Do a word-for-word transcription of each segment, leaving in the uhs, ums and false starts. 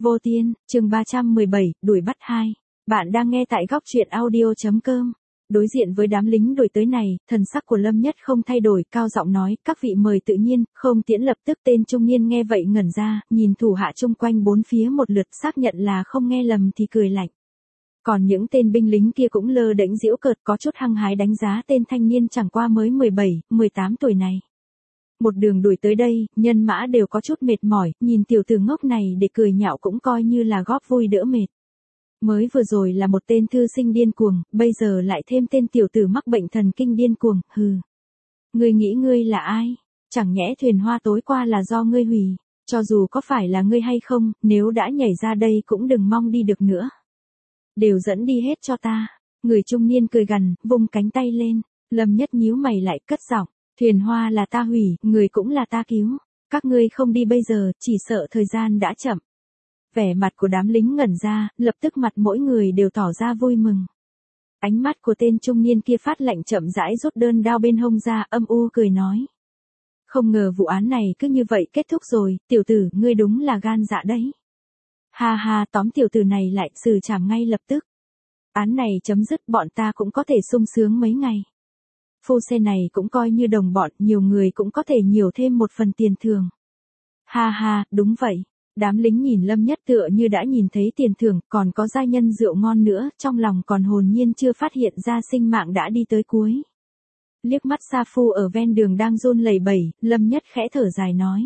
Vô Tiên, chương ba trăm mười bảy, đuổi bắt hai. Bạn đang nghe tại góc truyện audio.com. Đối diện với đám lính đuổi tới này, thần sắc của Lâm Nhất không thay đổi, cao giọng nói, các vị mời tự nhiên, không tiễn. Lập tức tên trung niên nghe vậy ngẩn ra, nhìn thủ hạ chung quanh bốn phía một lượt, xác nhận là không nghe lầm thì cười lạnh. Còn những tên binh lính kia cũng lơ đễnh giễu cợt, có chút hăng hái đánh giá tên thanh niên chẳng qua mới mười bảy, mười tám tuổi này. Một đường đuổi tới đây, nhân mã đều có chút mệt mỏi, nhìn tiểu tử ngốc này để cười nhạo cũng coi như là góp vui đỡ mệt. Mới vừa rồi là một tên thư sinh điên cuồng, bây giờ lại thêm tên tiểu tử mắc bệnh thần kinh điên cuồng, hừ. Ngươi nghĩ ngươi là ai? Chẳng nhẽ thuyền hoa tối qua là do ngươi hủy, cho dù có phải là ngươi hay không, nếu đã nhảy ra đây cũng đừng mong đi được nữa. Đều dẫn đi hết cho ta. Người trung niên cười gằn, vung cánh tay lên. Lâm Nhất nhíu mày lại cất giọng, thuyền hoa là ta hủy, người cũng là ta cứu. Các ngươi không đi bây giờ, chỉ sợ thời gian đã chậm. Vẻ mặt của đám lính ngẩn ra, lập tức mặt mỗi người đều tỏ ra vui mừng. Ánh mắt của tên trung niên kia phát lạnh, chậm rãi rút đơn đao bên hông ra, âm u cười nói. Không ngờ vụ án này cứ như vậy kết thúc rồi, tiểu tử, ngươi đúng là gan dạ đấy. Ha ha, tóm tiểu tử này lại, xử trảm ngay lập tức. Án này chấm dứt, bọn ta cũng có thể sung sướng mấy ngày. Phu xe này cũng coi như đồng bọn, nhiều người cũng có thể nhiều thêm một phần tiền thưởng. Ha ha, đúng vậy. Đám lính nhìn Lâm Nhất tựa như đã nhìn thấy tiền thưởng, còn có giai nhân rượu ngon nữa, trong lòng còn hồn nhiên chưa phát hiện ra sinh mạng đã đi tới cuối. Liếc mắt Sa Phu ở ven đường đang run lẩy bẩy, Lâm Nhất khẽ thở dài nói.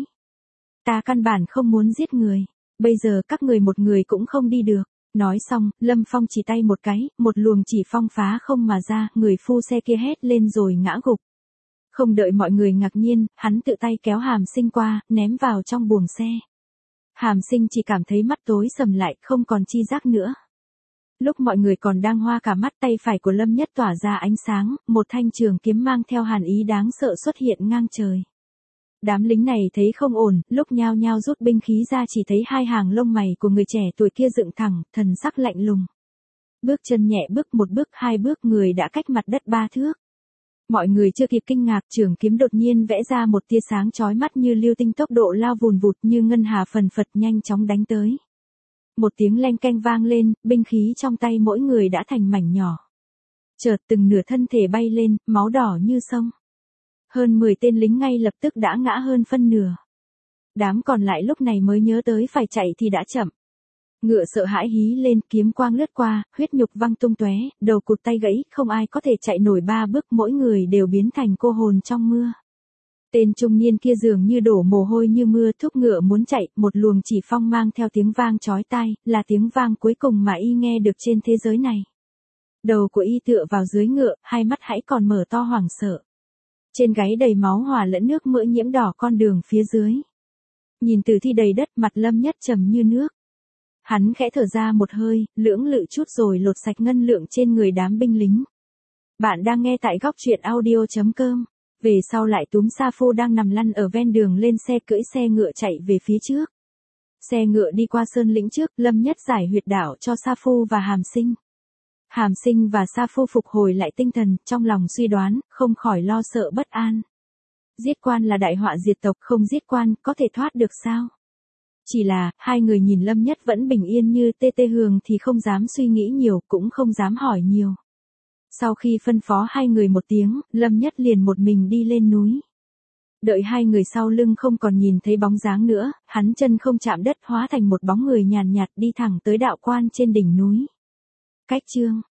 Ta căn bản không muốn giết người, bây giờ các người một người cũng không đi được. Nói xong, Lâm Phong chỉ tay một cái, một luồng chỉ phong phá không mà ra, người phu xe kia hét lên rồi ngã gục. Không đợi mọi người ngạc nhiên, hắn tự tay kéo Hàm Sinh qua, ném vào trong buồng xe. Hàm Sinh chỉ cảm thấy mắt tối sầm lại, không còn chi giác nữa. Lúc mọi người còn đang hoa cả mắt, tay phải của Lâm Nhất tỏa ra ánh sáng, một thanh trường kiếm mang theo hàn ý đáng sợ xuất hiện ngang trời. Đám lính này thấy không ổn, lúc nhao nhao rút binh khí ra, chỉ thấy hai hàng lông mày của người trẻ tuổi kia dựng thẳng, thần sắc lạnh lùng. Bước chân nhẹ, bước một bước, hai bước, người đã cách mặt đất ba thước. Mọi người chưa kịp kinh ngạc, trường kiếm đột nhiên vẽ ra một tia sáng chói mắt như lưu tinh, tốc độ lao vùn vụt như ngân hà phần phật nhanh chóng đánh tới. Một tiếng leng keng vang lên, binh khí trong tay mỗi người đã thành mảnh nhỏ. Chợt từng nửa thân thể bay lên, máu đỏ như sông. Hơn mười tên lính ngay lập tức đã ngã hơn phân nửa. Đám còn lại lúc này mới nhớ tới phải chạy thì đã chậm. Ngựa sợ hãi hí lên, kiếm quang lướt qua, huyết nhục văng tung tóe, đầu cụt tay gãy, không ai có thể chạy nổi ba bước, mỗi người đều biến thành cô hồn trong mưa. Tên trung niên kia dường như đổ mồ hôi như mưa, thúc ngựa muốn chạy, một luồng chỉ phong mang theo tiếng vang chói tai, là tiếng vang cuối cùng mà y nghe được trên thế giới này. Đầu của y tựa vào dưới ngựa, hai mắt hãy còn mở to hoảng sợ. Trên gáy đầy máu hòa lẫn nước mỡ nhiễm đỏ con đường phía dưới. Nhìn tử thi đầy đất, mặt Lâm Nhất trầm như nước. Hắn khẽ thở ra một hơi, lưỡng lự chút rồi lột sạch ngân lượng trên người đám binh lính. Bạn đang nghe tại góc truyện audio.com. Về sau lại túm Sa Phu đang nằm lăn ở ven đường lên xe, cưỡi xe ngựa chạy về phía trước. Xe ngựa đi qua sơn lĩnh trước, Lâm Nhất giải huyệt đạo cho Sa Phu và Hàm Sinh. Hàm Sinh và Sa Phu phục hồi lại tinh thần, trong lòng suy đoán, không khỏi lo sợ bất an. Giết quan là đại họa diệt tộc, không giết quan, có thể thoát được sao? Chỉ là, hai người nhìn Lâm Nhất vẫn bình yên như tê tê hường thì không dám suy nghĩ nhiều, cũng không dám hỏi nhiều. Sau khi phân phó hai người một tiếng, Lâm Nhất liền một mình đi lên núi. Đợi hai người sau lưng không còn nhìn thấy bóng dáng nữa, hắn chân không chạm đất hóa thành một bóng người nhàn nhạt đi thẳng tới đạo quan trên đỉnh núi. Cách chương